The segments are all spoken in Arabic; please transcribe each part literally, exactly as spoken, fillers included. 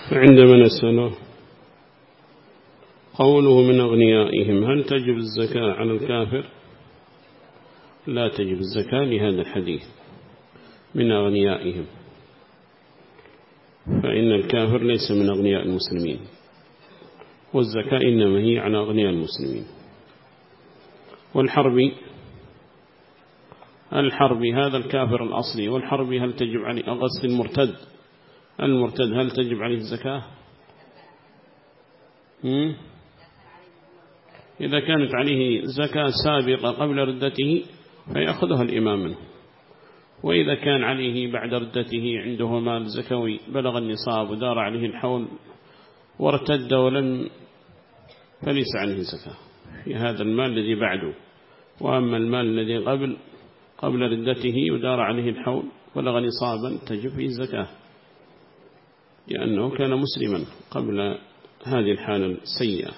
عندما نسأله قوله من أغنيائهم هل تجب الزكاة على الكافر؟ لا تجب الزكاة لهذا الحديث من أغنيائهم، فإن الكافر ليس من أغنياء المسلمين، والزكاة إنما هي على أغنياء المسلمين. والحربي الحربي هذا الكافر الأصلي، والحربي هل تجب عليه أغسل المرتد المرتد هل تجب عليه الزكاة؟ هم؟ إذا كانت عليه زكاة سابقة قبل ردته فيأخذها الإمام منه، وإذا كان عليه بعد ردته عنده مال زكوي بلغ النصاب ودار عليه الحول وارتد ولم فليس عليه زكاة في هذا المال الذي بعده. وأما المال الذي قبل قبل ردته ودار عليه الحول بلغ نصابا تجب فيه الزكاة، لأنه كان مسلما قبل هذه الحالة السيئة.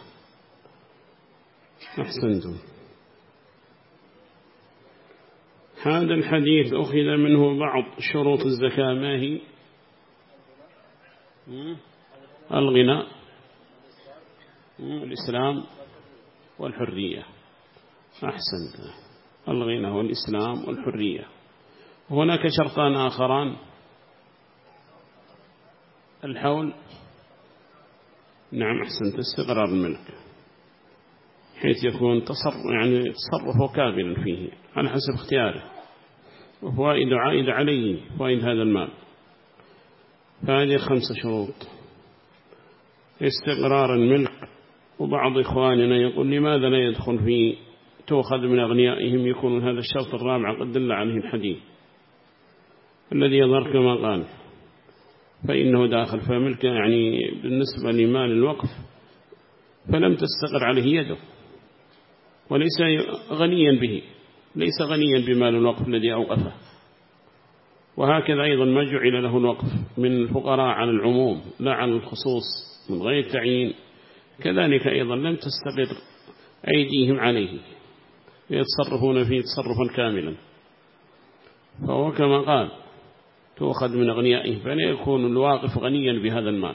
أحسنتم. هذا الحديث أخذ منه بعض شروط الزكاة، ما هي؟ الغنى، الإسلام والحرية. أحسنت، الغنى والإسلام والحرية. هناك شرطان آخران، الحول، نعم أحسنت، استقرار الملك حيث يكون تصرف يعني تصرفه كاملا فيه على حسب اختياره، وفوائد عائدة عليه فوائد هذا المال. فهذه خمسة شروط: استقرار الملك. وبعض إخواننا يقول لماذا لا يدخل في تؤخذ من أغنيائهم، يكون هذا الشرط الرابع قد دل عليه الحديث الذي يظهر كما قال، فإنه داخل فملك يعني بالنسبة لمال الوقف فلم تستقر عليه يده وليس غنيا به، ليس غنيا بمال الوقف الذي أوقفه. وهكذا أيضا ما جعل له الوقف من الفقراء على العموم لا على الخصوص من غير تعيين، كذلك أيضا لم تستقر أيديهم عليه يتصرفون فيه تصرفا كاملا. فهو كما قال تؤخذ من أغنيائه، فلا يكون الواقف غنيا بهذا المال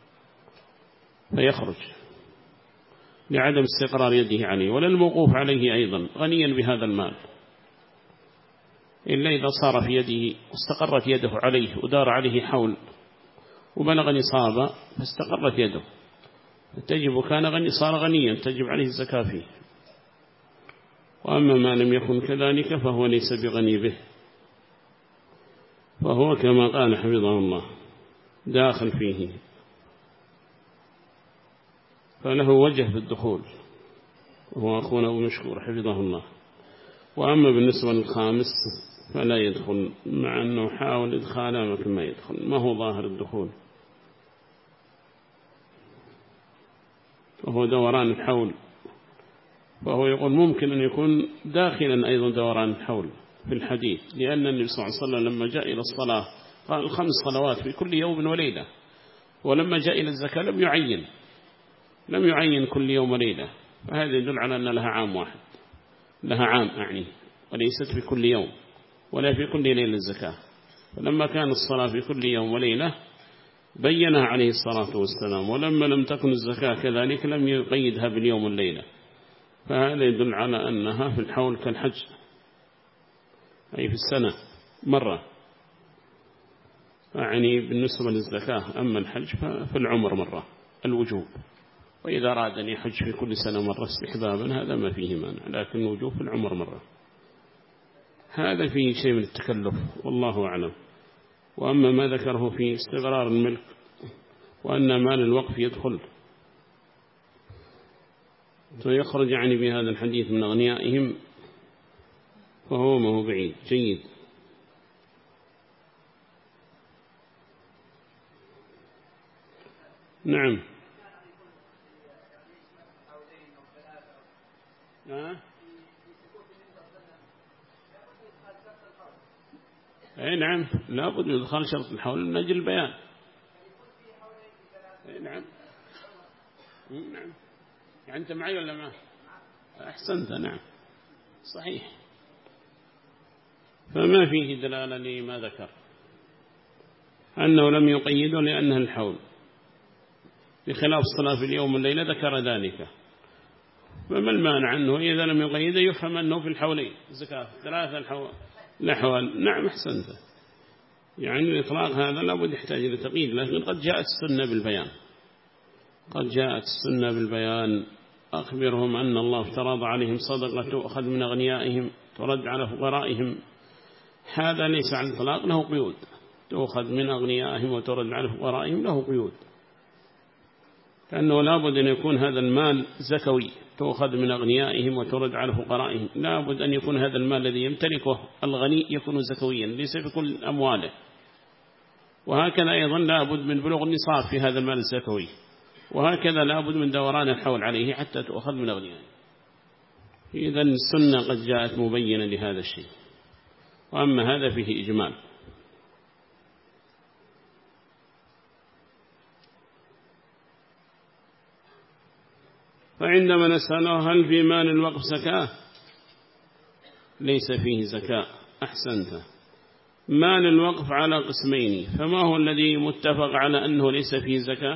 فيخرج لعدم استقرار يده عليه، ولا الموقوف عليه أيضا غنيا بهذا المال إلا إذا صار في يده واستقرت يده عليه ودار عليه حول وبلغ نصابا فاستقرت يده، تجب كان غني صار غنيا تجب عليه الزكاة فيه. وأما ما لم يكن كذلك فهو ليس بغني به، فهو كما قال حفظه الله داخل فيه، فله وجه في الدخول، وهو أخونا أبو مشكور حفظه الله. وأما بالنسبة للخامس فلا يدخل، مع أنه حاول إدخاله لكن ما يدخل، ما هو ظاهر الدخول، وهو دوران الحول. فهو يقول ممكن أن يكون داخلا أيضا دوران الحول في الحديث، لأن النبي صلى الله عليه وسلم لما جاء إلى الصلاة قال الخمس صلوات في كل يوم وليلة، ولما جاء إلى الزكاة لم يعين لم يعين كل يوم وليلة، فهذا يدل على أن لها عام واحد، لها عام أعني، وليست في كل يوم ولا في كل ليلة الزكاة. فلما كان الصلاة في كل يوم وليلة بينها عليه الصلاة والسلام، ولما لم تكن الزكاة كذلك لم يقيدها باليوم والليلة، فهذا يدل على أنها في الحول كالحج، أي في السنة مرة، يعني بالنسبة للزكاة. أما الحج ففي العمر مرة الوجوب، وإذا أراد أن يحج في كل سنة مرة استحبابا هذا ما فيه مانع، لكن الوجوب في العمر مرة. هذا فيه شيء من التكلف والله أعلم. وأما ما ذكره في استقرار الملك وأن مال الوقف يدخل فيخرج يعني بهذا الحديث من أغنيائهم، فهو ما هو بعيد جيد. نعم. أه؟ أي نعم، لا بد من إدخال شرط الحول من أجل البيان. أي نعم. نعم، يعني أنت معي ولا ما؟ أحسنت، نعم صحيح. فما فيه دلالة لما ذكر أنه لم يقيده لأنه الحول، بخلاف الصلاة في اليوم والليلة ذكر ذلك. فما المانع أنه إذا لم يقيده يفهم أنه في الحولين زكاة ثلاثة الحول الأحوال. نعم أحسنت، يعني الإطلاق هذا لابد يحتاج إلى تقييد، لكن قد جاءت السنة بالبيان، قد جاءت السنة بالبيان. أخبرهم أن الله افترض عليهم صدقة تؤخذ من أغنيائهم ترد على فقرائهم، هذا ليس عن الإطلاق، له قيود، تؤخذ من أغنيائهم وترد على فقرائهم له قيود، لأنه لابد أن يكون هذا المال زكوي، تؤخذ من أغنيائهم وترد على فقرائهم، لابد أن يكون هذا المال الذي يمتلكه الغني يكون زكويا ليس في كل أمواله. وهكذا أيضا لابد من بلوغ النصاب في هذا المال الزكوي، وهكذا لابد من دوران الحول عليه حتى تؤخذ من أغنيائهم. إذن السنة قد جاءت مبينة لهذا الشيء، وأما هذا فيه إجمال. فعندما نسأله هل في مال الوقف زكاة؟ ليس فيه زكاة. أحسنت. مال الوقف على قسمين، فما هو الذي متفق على أنه ليس فيه زكاة؟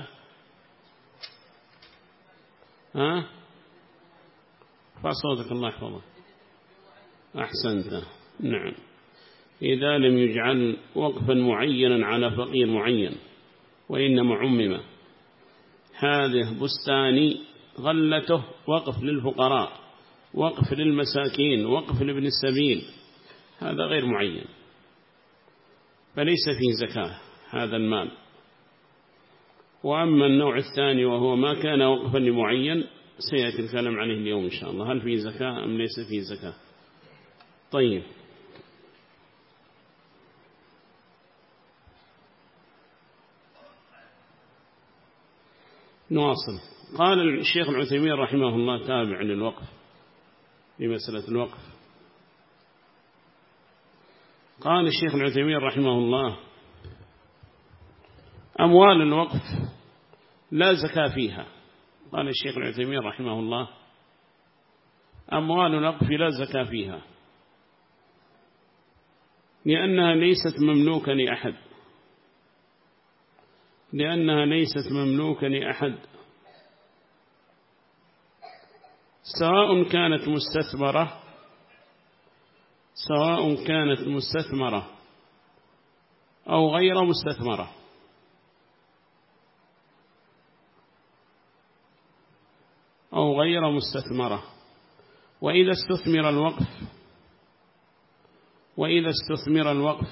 ها؟ فصوتك الله يحفظك. أحسنت. نعم، إذا لم يجعل وقفا معينا على فقير معين وإنما عمم، هذه بستاني غلته وقف للفقراء، وقف للمساكين، وقف لابن السبيل، هذا غير معين، فليس فيه زكاة هذا المال. وأما النوع الثاني وهو ما كان وقفا لمعين سيأتي الكلام عليه اليوم إن شاء الله، هل فيه زكاة أم ليس فيه زكاة. طيب، نواصل. قال الشيخ العثيمين رحمه الله تابع للوقف في مسألة الوقف، قال الشيخ العثيمين رحمه الله أموال الوقف لا زكاة فيها. قال الشيخ العثيمين رحمه الله أموال الوقف لا زكاة فيها، لأنها ليست مملوكة لأحد، لأنها ليست مملوكة لأحد، سواء كانت مستثمرة سواء كانت مستثمرة أو غير مستثمرة. أو غير مستثمرة. وإذا استثمر الوقف وإذا استثمر الوقف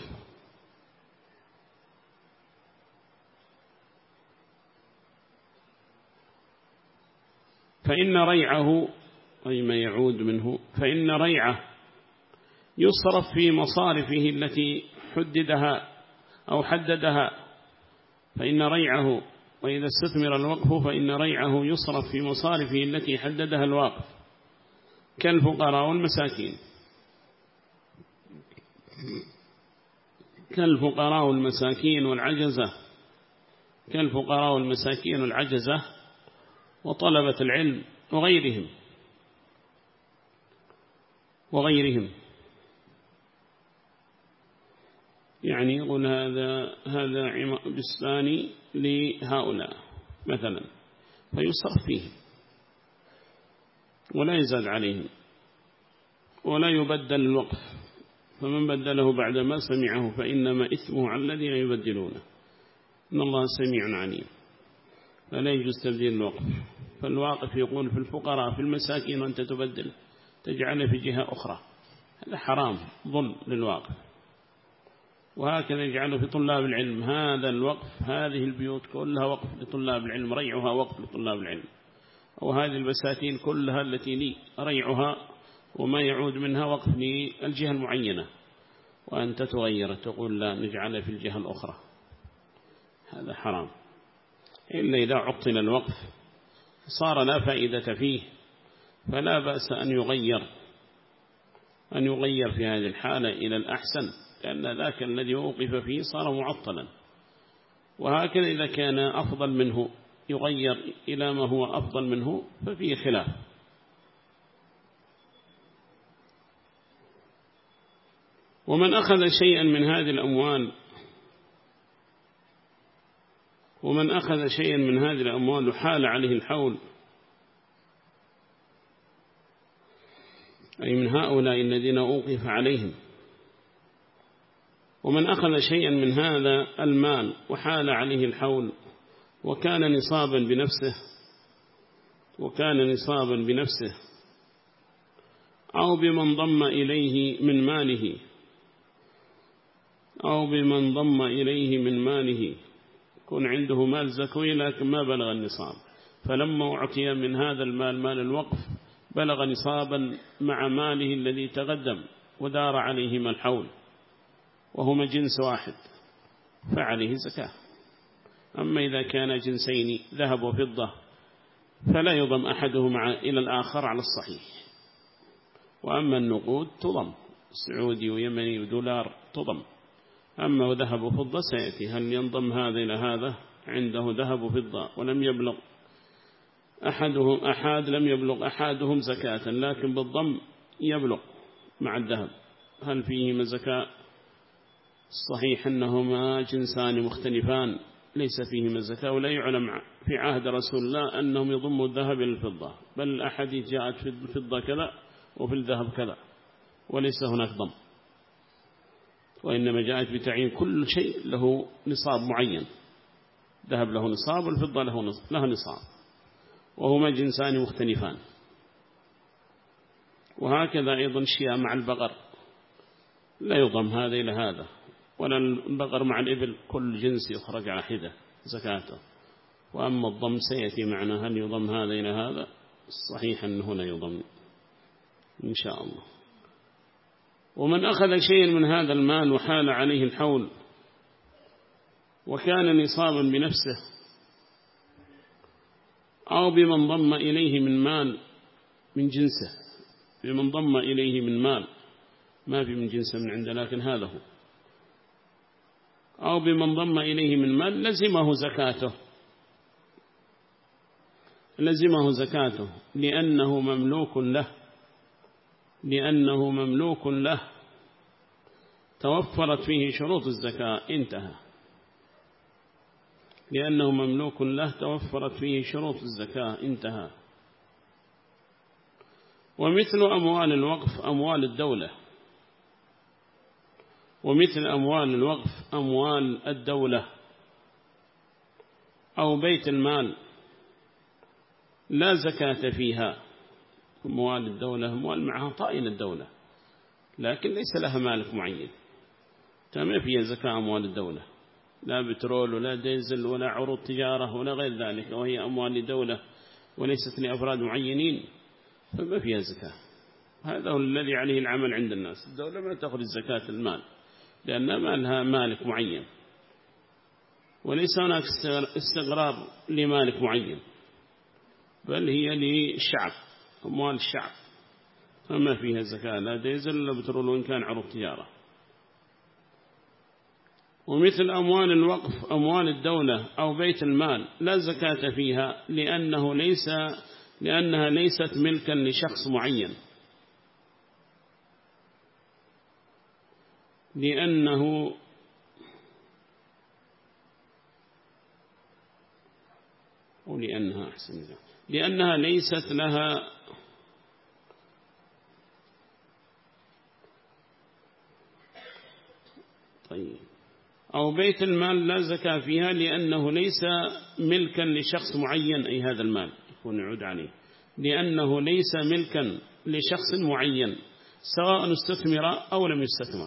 فإن ريعه، أي ما يعود منه، فإن ريعه يصرف في مصارفه التي حددها أو حددها. فإن ريعه وإذا استثمر الوقف فإن ريعه يصرف في مصارفه التي حددها الواقف، كالفقراء والمساكين كالفقراء والمساكين والعجزة كالفقراء والمساكين والعجزة وطلبة العلم وغيرهم وغيرهم يعني يقول هذا هذا بستاني لهؤلاء مثلا، فيصرف فيه ولا يزاد عليهم ولا يبدل الوقف، فمن بدله بعد ما سمعه فإنما إثمه على الذين يبدلونه، إن الله سميع عليم. فلا يجوز تبديل الوقف. فالواقف يقول في الفقراء في المساكين وأنت تبدل تجعله في جهة أخرى، هذا حرام ظلم للواقف. وهكذا يجعله في طلاب العلم، هذا الوقف هذه البيوت كلها وقف لطلاب العلم، ريعها وقف لطلاب العلم، أو هذه البساتين كلها التي لي ريعها وما يعود منها وقف للجهة المعينة، وأنت تغير تقول لا نجعله في الجهة الأخرى، هذا حرام. إلا إذا عطل الوقف صار لا فائدة فيه فلا بأس أن يغير أن يغير في هذه الحالة إلى الأحسن، لأن ذاك الذي وقف فيه صار معطلا. وهكذا إذا كان أفضل منه يغير إلى ما هو أفضل منه ففيه خلاف. ومن أخذ شيئا من هذه الأموال ومن أخذ شيئا من هذه الأموال وحال عليه الحول، أي من هؤلاء الذين أوقف عليهم، ومن أخذ شيئا من هذا المال وحال عليه الحول وكان نصابا بنفسه وكان نصابا بنفسه أو بمن ضم إليه من ماله أو بمن ضم إليه من ماله، يكون عنده مال زكوي لكن ما بلغ النصاب، فلما أعطي من هذا المال مال الوقف بلغ نصابا مع ماله الذي تقدم ودار عليهما الحول وهما جنس واحد فعليه زكاة. أما إذا كان جنسين ذهب وفضة فلا يضم أحدهما إلى الآخر على الصحيح. وأما النقود تضم، سعودي ويمني ودولار تضم. أما ذهب وفضة سيأتي هل ينضم هذا إلى هذا، عنده ذهب وفضة ولم يبلغ أحدهم أحد لم يبلغ أحدهم زكاة لكن بالضم يبلغ مع الذهب، هل فيهما زكاة؟ الصحيح أنهما جنسان مختلفان ليس فيهما زكاة، ولا يعلم في عهد رسول الله أنهم يضموا الذهب إلى الفضة، بل الأحاديث جاءت في الفضة كذا وفي الذهب كذا وليس هناك ضم، وإنما جاءت بتعيين كل شيء له نصاب معين، ذهب له نصاب والفضة له نصاب وهما جنسان مختلفان. وهكذا أيضا الشياء مع البقر لا يضم هذا إلى هذا، ولا البقر مع الإبل كل جنس يخرج على حدة زكاته. وأما الضم سيأتي معنا هل يضم هذا إلى هذا، الصحيح أنه لا يضم إن شاء الله. ومن أخذ شيئا من هذا المال وحال عليه الحول وكان نصابا بنفسه أو بمن ضم إليه من مال من جنسه، بمن ضم إليه من مال، ما في من جنسه من عنده لكن هذا هو، أو بمن ضم إليه من مال لزمه زكاته لزمه زكاته لأنه مملوك له لأنه مملوك له توفرت فيه شروط الزكاة انتهى، لأنه مملوك له توفرت فيه شروط الزكاة انتهى. ومثل أموال الوقف أموال الدولة ومثل أموال الوقف أموال الدولة أو بيت المال لا زكاة فيها. أموال الدولة أموال معها طائن الدولة لكن ليس لها مالك معين، ما فيها زكاة أموال الدولة، لا بترول ولا ديزل ولا عروض تجارة ولا غير ذلك، وهي أموال الدولة وليست لأفراد معينين فما فيها زكاة. هذا هو الذي عليه العمل عند الناس، الدولة ما تأخذ الزكاة المال لأن ما لها مالك معين، وليس هناك استقرار لمالك معين، بل هي للشعب، أموال الشعب فما فيها زكاة لا ديزل ولا بترول وإن كان عروض تجارة. ومثل أموال الوقف أموال الدولة أو بيت المال لا زكاة فيها لأنه ليس لأنها ليست ملكا لشخص معين، لأنه ولأنها أحسن لأنها ليست لها طيب أو بيت المال لا زكاة فيها لأنه ليس ملكا لشخص معين، أي هذا المال يكون يعود عليه، لأنه ليس ملكا لشخص معين سواء استثمر أو لم يستثمر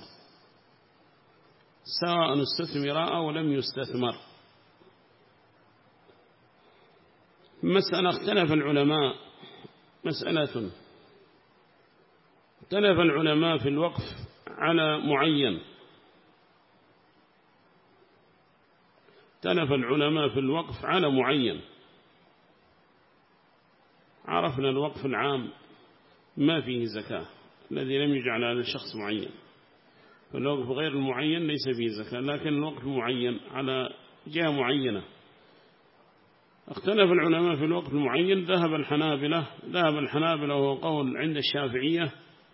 سواء استثمر أو لم يستثمر. مسألة اختلف العلماء مسألة اختلف العلماء في الوقف على معين اختلف العلماء في الوقف على معين. عرفنا الوقف العام ما فيه زكاة الذي لم يجعل على شخص معين، فالوقف غير المعين ليس فيه زكاة، لكن الوقف معين على جهة معينة. اختلف العلماء في الوقف المعين، ذهب الحنابلة ذهب الحنابلة وهو قول عند الشافعية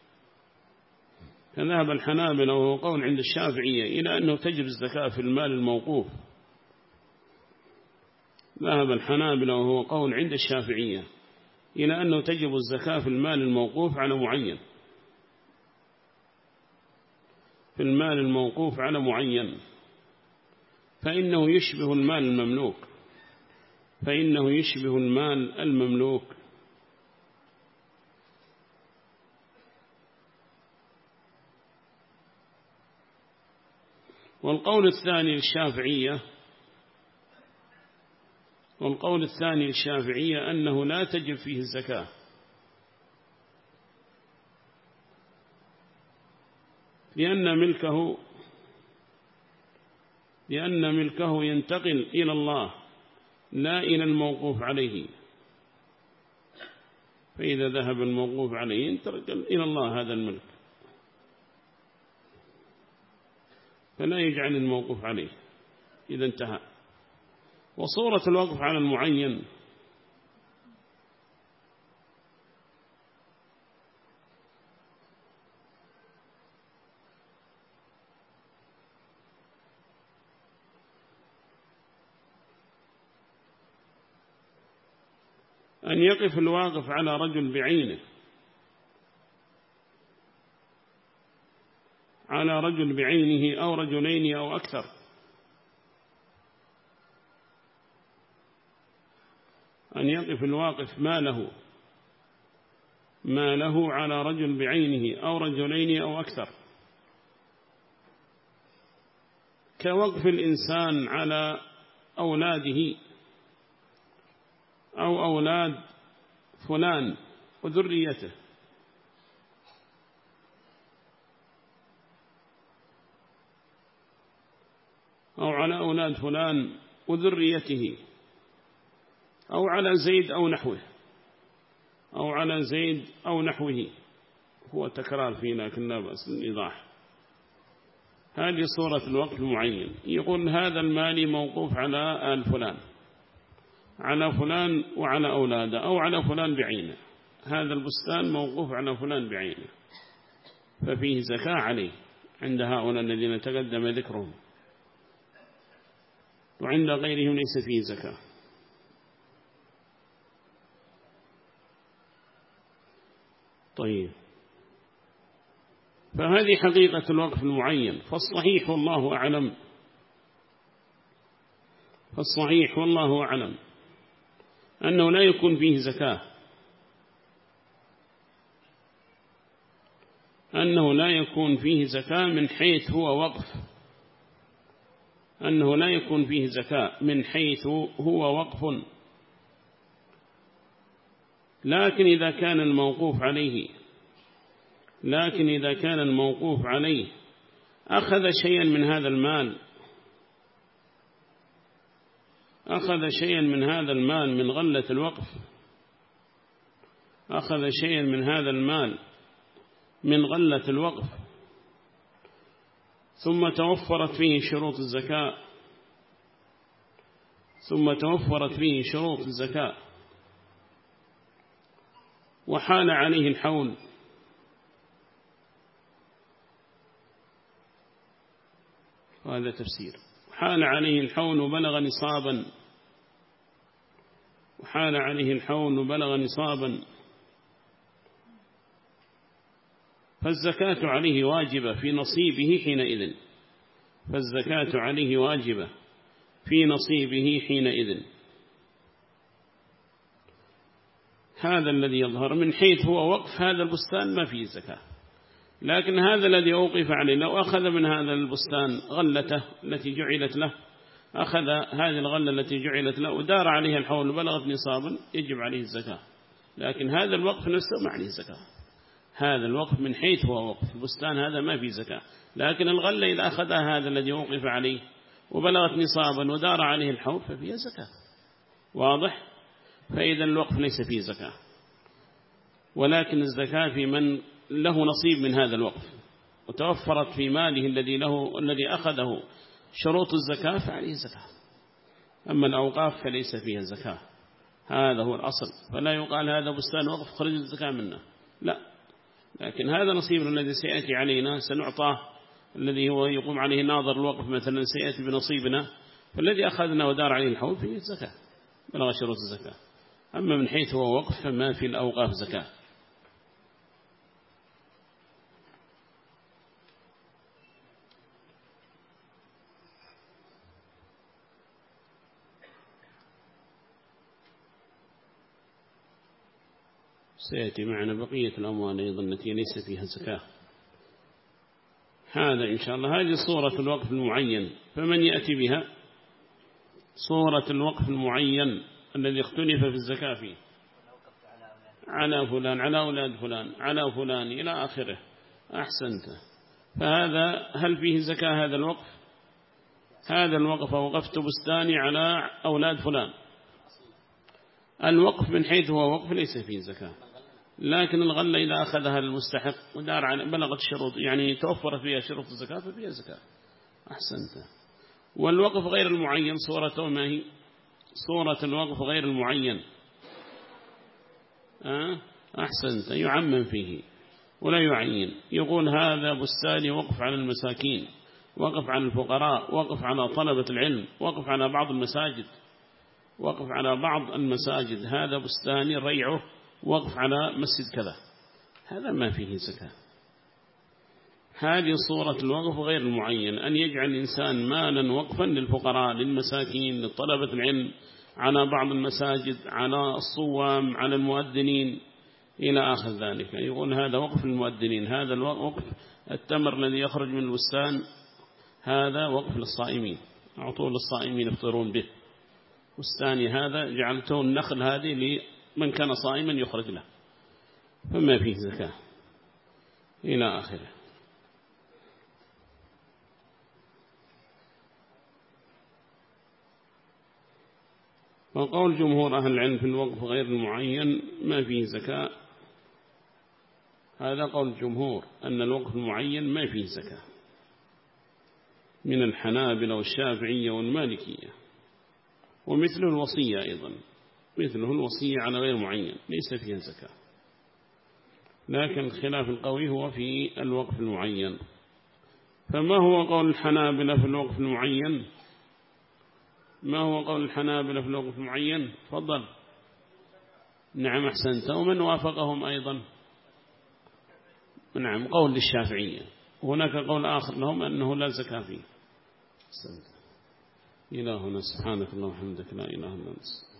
فذهب الحنابلة وهو قول عند الشافعية إلى أنه تجب الزكاة في المال الموقوف، ذهب الحنابلة وهو قول عند الشافعية إلى أنه تجب الزكاة في المال الموقوف على معين، في المال الموقوف على معين، فإنه يشبه المال المملوك، فإنه يشبه المال المملوك. والقول الثاني للشافعية والقول الثاني للشافعية أنه لا تجب فيه الزكاة، لأن ملكه لأن ملكه ينتقل إلى الله لا إلى الموقوف عليه، فإذا ذهب الموقوف عليه ينتقل إلى الله هذا الملك، فلا يجعل الموقوف عليه إذا انتهى. وصورة الوقف على المعين أن يقف الواقف على رجل بعينه، على رجل بعينه أو رجلين أو أكثر، أن يقف الواقف ماله ماله على رجل بعينه أو رجلين أو أكثر، كوقف الإنسان على أولاده أو أولاد فلان وذريته، أو على أولاد فلان وذريته، أو على زيد أو نحوه أو على زيد أو نحوه، هو تكرار فيه لكن لا بأس الإيضاح. هذه صورة الوقف المعين، يقول هذا المال موقوف على آل فلان، على فلان وعلى أولاده، أو على فلان بعينه، هذا البستان موقوف على فلان بعينه، ففيه زكاة عليه عند هؤلاء الذين تقدم ذكرهم، وعند غيرهم ليس فيه زكاة. طيب، فهذه حقيقة الوقف المعين. فالصحيح والله أعلم فالصحيح والله أعلم أنه لا يكون فيه زكاة، أنه لا يكون فيه زكاة من حيث هو وقف أنه لا يكون فيه زكاة من حيث هو وقف، لكن إذا كان الموقوف عليه لكن إذا كان الموقوف عليه أخذ شيئا من هذا المال أخذ شيئا من هذا المال من غلة الوقف أخذ شيئا من هذا المال من غلة الوقف ثم توفرت فيه شروط الزكاة ثم توفرت فيه شروط الزكاة وحال عليه الحول، وهذا تفسير، حال عليه الحول وبلغ نصابا وحال عليه الحول وبلغ نصابا فالزكاة عليه واجبة في نصيبه حينئذ فالزكاة عليه واجبة في نصيبه حينئذ. هذا الذي يظهر من حيث هو وقف هذا البستان ما فيه زكاة، لكن هذا الذي أوقف عليه لو أخذ من هذا البستان غلته التي جعلت له، أخذ هذه الغلة التي جعلت له ودار عليها الحول وبلغت نصابا يجب عليه الزكاة، لكن هذا الوقف نفسه ما عليه زكاة. هذا الوقف من حيث هو وقف البستان هذا ما فيه زكاة، لكن الغلة إذا أخذها هذا الذي وقف عليه وبلغت نصابا ودار عليه الحول ففيها زكاة. واضح؟ فإذا الوقف ليس فيه زكاة، ولكن الزكاة في من له نصيب من هذا الوقف وتوفرت في ماله الذي له الذي أخذه شروط الزكاة فعليه زكاة. أما الأوقاف فليس فيها زكاة، هذا هو الأصل. فلا يقال هذا بستان وقف خرج الزكاة منه، لا، لكن هذا نصيبنا الذي سيأتي علينا سنعطاه، الذي هو يقوم عليه ناظر الوقف مثلا سيأتي بنصيبنا، فالذي أخذنا ودار عليه الحول فيه الزكاة. بلغ شروط الزكاة. أما من حيث هو وقف فما في الأوقاف زكاة. سيأتي معنا بقية الأموال أيضا التي ليس فيها زكاة. هذا إن شاء الله هذه صورة الوقف المعين. فمن يأتي بها صورة الوقف المعين الذي اختلف في الزكاة فيه، على فلان، على أولاد فلان، على فلان إلى آخره. أحسنت. فهذا هل فيه زكاة هذا الوقف؟ هذا الوقف وقفت بستاني على أولاد فلان. الوقف من حيث هو وقف ليس فيه زكاة، لكن الغلة إذا أخذها المستحق ودار على بلغت شروط يعني توفرت فيها شروط الزكاة ففيها زكاة. أحسنت. والوقف غير المعين صورته ما هي؟ صورة الوقف غير المعين أه؟ أحسنت. يعمم فيه ولا يعين. يقول هذا بستاني وقف على المساكين، وقف على الفقراء، وقف على طلبة العلم، وقف على بعض المساجد، وقف على بعض المساجد. هذا بستاني ريعه وقف على مسجد كذا. هذا ما فيه زكاة. هذه صورة الوقف غير المعين، أن يجعل الإنسان مالا وقفا للفقراء، للمساكين، لطلبة العلم، على بعض المساجد، على الصوام، على المؤذنين إلى آخر ذلك. يقول هذا وقف المؤذنين. هذا الوقف التمر الذي يخرج من البستان هذا وقف للصائمين، أعطوه للصائمين يفطرون به. بستاني هذا جعلته النخل هذه لمن كان صائما يخرج له، فما فيه زكاة إلى آخره. وقول جمهور أهل العلم في الوقف غير المعين ما فيه زكاة. هذا قول الجمهور أن الوقف المعين ما فيه زكاة، من الحنابلة والشافعية والمالكية. ومثله الوصية أيضا، مثله الوصية على غير معين ليس فيها زكاة. لكن الخلاف القوي هو في الوقف المعين. فما هو قول الحنابلة في الوقف المعين؟ ما هو قول الحنابلة في الوقف المعين؟ تفضل. نعم أحسنت. ومن وافقهم أيضا؟ نعم قول للشافعية. هناك قول آخر لهم أنه لا زكاة فيه. أحسنت. إلهنا سبحانك اللهم وبحمدك لا إله إلا أنت.